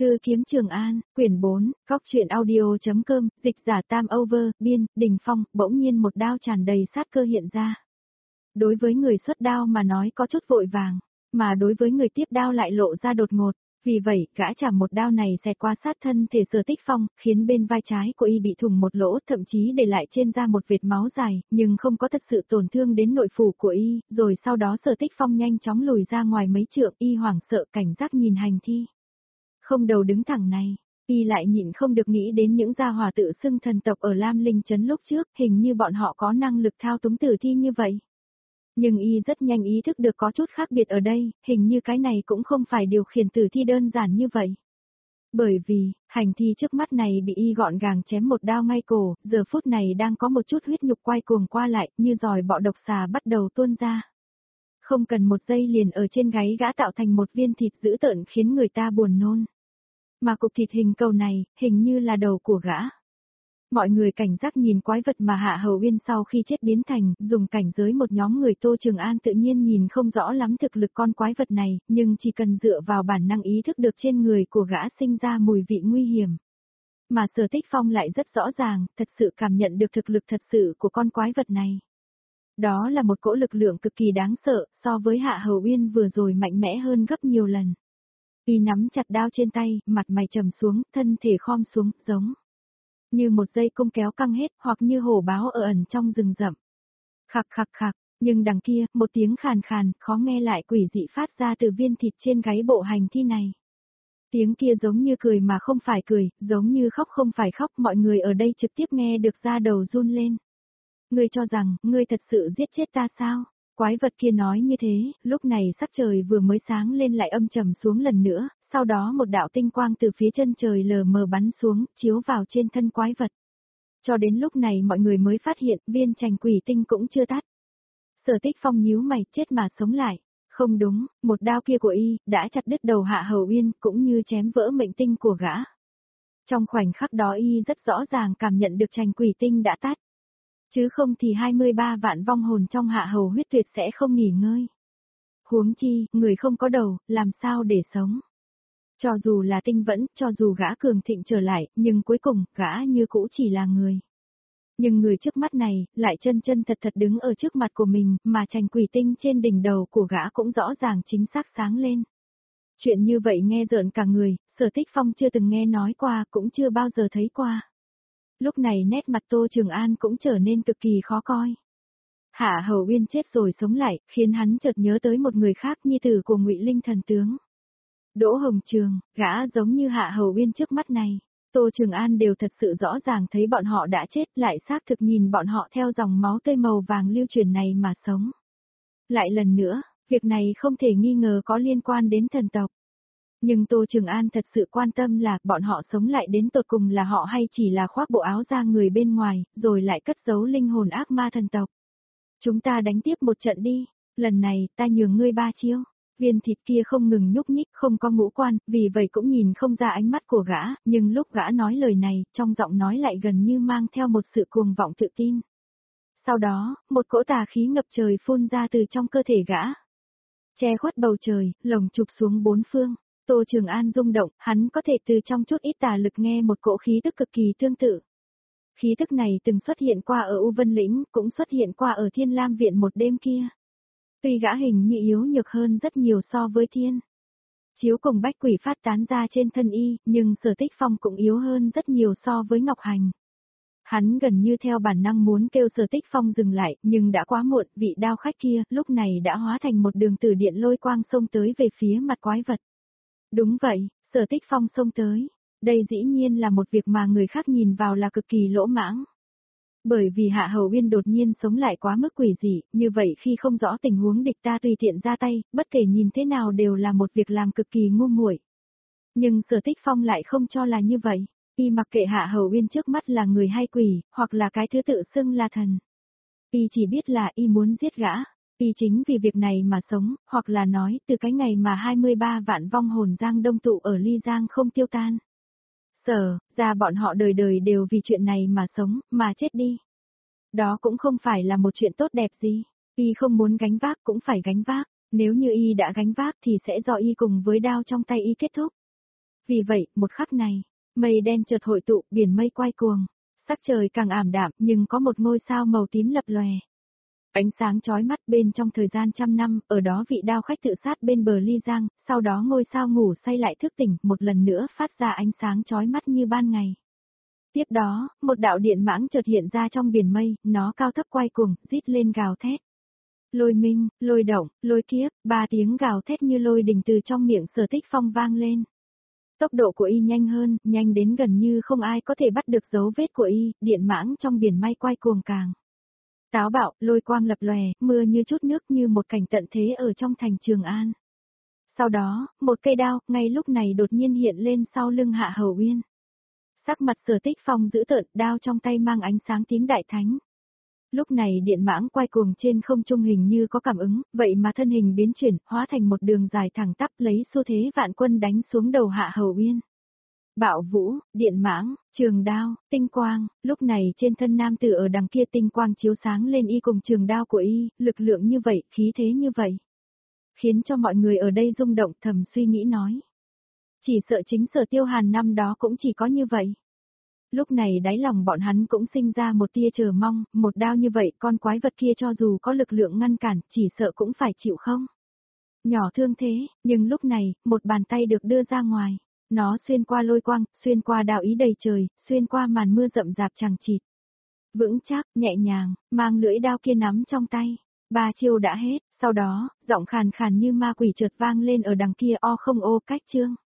Thư kiếm Trường An, quyển 4, góc truyện audio.com, dịch giả Tam Over, biên, Đình Phong, bỗng nhiên một đao tràn đầy sát cơ hiện ra. Đối với người xuất đao mà nói có chút vội vàng, mà đối với người tiếp đao lại lộ ra đột ngột. Vì vậy, gã chạm một đao này xẹt qua sát thân thể Sở Tích Phong, khiến bên vai trái của y bị thủng một lỗ, thậm chí để lại trên da một vệt máu dài, nhưng không có thật sự tổn thương đến nội phủ của y, rồi sau đó Sở Tích Phong nhanh chóng lùi ra ngoài mấy trượng, y hoảng sợ cảnh giác nhìn hành thi. Không đầu đứng thẳng này, y lại nhịn không được nghĩ đến những gia hỏa tự xưng thần tộc ở Lam Linh Trấn lúc trước, hình như bọn họ có năng lực thao túng tử thi như vậy. Nhưng y rất nhanh ý thức được có chút khác biệt ở đây, hình như cái này cũng không phải điều khiển tử thi đơn giản như vậy. Bởi vì, hành thi trước mắt này bị y gọn gàng chém một đao ngay cổ, giờ phút này đang có một chút huyết nhục quay cuồng qua lại, như giòi bọ độc xà bắt đầu tuôn ra. Không cần một giây liền ở trên gáy gã tạo thành một viên thịt dữ tợn khiến người ta buồn nôn. Mà cục thịt hình cầu này, hình như là đầu của gã. Mọi người cảnh giác nhìn quái vật mà Hạ Hầu Uyên sau khi chết biến thành, dùng cảnh giới một nhóm người Tô Trường An tự nhiên nhìn không rõ lắm thực lực con quái vật này, nhưng chỉ cần dựa vào bản năng ý thức được trên người của gã sinh ra mùi vị nguy hiểm. Mà Sở Tích Phong lại rất rõ ràng, thật sự cảm nhận được thực lực thật sự của con quái vật này. Đó là một cỗ lực lượng cực kỳ đáng sợ, so với Hạ Hầu Uyên vừa rồi mạnh mẽ hơn gấp nhiều lần. Y nắm chặt đao trên tay, mặt mày trầm xuống, thân thể khom xuống, giống như một dây cung kéo căng hết, hoặc như hổ báo ở ẩn trong rừng rậm. Khặc khặc khặc, nhưng đằng kia, một tiếng khàn khàn, khó nghe lại quỷ dị phát ra từ viên thịt trên gáy bộ hành thi này. Tiếng kia giống như cười mà không phải cười, giống như khóc không phải khóc, mọi người ở đây trực tiếp nghe được da đầu run lên. Ngươi cho rằng, ngươi thật sự giết chết ta sao? Quái vật kia nói như thế, lúc này sắc trời vừa mới sáng lên lại âm trầm xuống lần nữa, sau đó một đạo tinh quang từ phía chân trời lờ mờ bắn xuống, chiếu vào trên thân quái vật. Cho đến lúc này mọi người mới phát hiện viên chành quỷ tinh cũng chưa tắt. Sở Tích Phong nhíu mày, chết mà sống lại. Không đúng, một đao kia của y, đã chặt đứt đầu Hạ Hầu Uyên, cũng như chém vỡ mệnh tinh của gã. Trong khoảnh khắc đó y rất rõ ràng cảm nhận được chành quỷ tinh đã tắt. Chứ không thì 23 vạn vong hồn trong Hạ Hầu huyết tuyệt sẽ không nghỉ ngơi. Huống chi, người không có đầu, làm sao để sống. Cho dù là tinh vẫn, cho dù gã cường thịnh trở lại, nhưng cuối cùng, gã như cũ chỉ là người. Nhưng người trước mắt này, lại chân chân thật thật đứng ở trước mặt của mình, mà chành quỷ tinh trên đỉnh đầu của gã cũng rõ ràng chính xác sáng lên. Chuyện như vậy nghe rợn cả người, Sở Tích Phong chưa từng nghe nói qua, cũng chưa bao giờ thấy qua. Lúc này nét mặt Tô Trường An cũng trở nên cực kỳ khó coi. Hạ Hầu Uyên chết rồi sống lại, khiến hắn chợt nhớ tới một người khác, nhi tử của Ngụy Linh thần tướng. Đỗ Hồng Trường, gã giống như Hạ Hầu Uyên trước mắt này. Tô Trường An đều thật sự rõ ràng thấy bọn họ đã chết, lại xác thực nhìn bọn họ theo dòng máu tươi màu vàng lưu truyền này mà sống. Lại lần nữa, việc này không thể nghi ngờ có liên quan đến thần tộc. Nhưng Tô Trường An thật sự quan tâm là bọn họ sống lại đến tột cùng là họ hay chỉ là khoác bộ áo da người bên ngoài, rồi lại cất giấu linh hồn ác ma thần tộc. Chúng ta đánh tiếp một trận đi, lần này ta nhường ngươi 3 chiêu. Viên thịt kia không ngừng nhúc nhích, không có ngũ quan, vì vậy cũng nhìn không ra ánh mắt của gã, nhưng lúc gã nói lời này, trong giọng nói lại gần như mang theo một sự cuồng vọng tự tin. Sau đó, một cỗ tà khí ngập trời phun ra từ trong cơ thể gã. Che khuất bầu trời, lồng chụp xuống bốn phương. Tô Trường An rung động, hắn có thể từ trong chút ít tà lực nghe một cỗ khí tức cực kỳ tương tự. Khí tức này từng xuất hiện qua ở U Vân Lĩnh, cũng xuất hiện qua ở Thiên Lam Viện một đêm kia. Tuy gã hình như yếu nhược hơn rất nhiều so với Thiên Chiếu cùng bách quỷ phát tán ra trên thân y, nhưng Sở Tích Phong cũng yếu hơn rất nhiều so với Ngọc Hành. Hắn gần như theo bản năng muốn kêu Sở Tích Phong dừng lại, nhưng đã quá muộn, vị đao khách kia, lúc này đã hóa thành một đường tử điện lôi quang xông tới về phía mặt quái vật. Đúng vậy, Sở Tích Phong xông tới. Đây dĩ nhiên là một việc mà người khác nhìn vào là cực kỳ lỗ mãng. Bởi vì Hạ Hầu Uyên đột nhiên sống lại quá mức quỷ dị, như vậy khi không rõ tình huống địch ta tùy tiện ra tay, bất kể nhìn thế nào đều là một việc làm cực kỳ ngu muội. Nhưng Sở Tích Phong lại không cho là như vậy, y mặc kệ Hạ Hầu Uyên trước mắt là người hay quỷ, hoặc là cái thứ tự xưng là thần. Y chỉ biết là y muốn giết gã, y chính vì việc này mà sống, hoặc là nói từ cái ngày mà 23 vạn vong hồn Giang Đông tụ ở Ly Giang không tiêu tan. Ra bọn họ đời đời đều vì chuyện này mà sống, mà chết đi. Đó cũng không phải là một chuyện tốt đẹp gì. Y không muốn gánh vác cũng phải gánh vác. Nếu như y đã gánh vác thì sẽ do y cùng với đao trong tay y kết thúc. Vì vậy, một khắc này, mây đen chợt hội tụ, biển mây quay cuồng, sắc trời càng ảm đạm, nhưng có một ngôi sao màu tím lập lòe. Ánh sáng chói mắt bên trong thời gian trăm năm, ở đó vị đao khách tự sát bên bờ ly giang, sau đó ngôi sao ngủ say lại thức tỉnh, một lần nữa phát ra ánh sáng chói mắt như ban ngày. Tiếp đó, một đạo điện mãng chợt hiện ra trong biển mây, nó cao thấp quay cuồng, rít lên gào thét. Lôi minh, lôi động, lôi kiếp, 3 tiếng gào thét như lôi đình từ trong miệng Sở Tích Phong vang lên. Tốc độ của y nhanh hơn, nhanh đến gần như không ai có thể bắt được dấu vết của y, điện mãng trong biển mây quay cuồng càng táo bạo, lôi quang lập lòe, mưa như chút nước như một cảnh tận thế ở trong thành Trường An. Sau đó, một cây đao, ngay lúc này đột nhiên hiện lên sau lưng Hạ Hầu Uyên. Sắc mặt Sở Tích Phong dữ tợn, đao trong tay mang ánh sáng tím đại thánh. Lúc này điện mãng quay cuồng trên không trung hình như có cảm ứng, vậy mà thân hình biến chuyển, hóa thành một đường dài thẳng tắp lấy xu thế vạn quân đánh xuống đầu Hạ Hầu Uyên. Bạo vũ, điện mãng, trường đao, tinh quang, lúc này trên thân nam tử ở đằng kia tinh quang chiếu sáng lên y cùng trường đao của y, lực lượng như vậy, khí thế như vậy. Khiến cho mọi người ở đây rung động thầm suy nghĩ nói. Chỉ sợ chính Sở Tiêu Hàn năm đó cũng chỉ có như vậy. Lúc này đáy lòng bọn hắn cũng sinh ra một tia chờ mong, một đao như vậy con quái vật kia cho dù có lực lượng ngăn cản, chỉ sợ cũng phải chịu không. Nhỏ thương thế, nhưng lúc này, một bàn tay được đưa ra ngoài. Nó xuyên qua lôi quang, xuyên qua đạo ý đầy trời, xuyên qua màn mưa rậm rạp chằng chịt. Vững chắc, nhẹ nhàng, mang lưỡi đao kia nắm trong tay. 3 chiêu đã hết, sau đó, giọng khàn khàn như ma quỷ chợt vang lên ở đằng kia o không ô cách chương.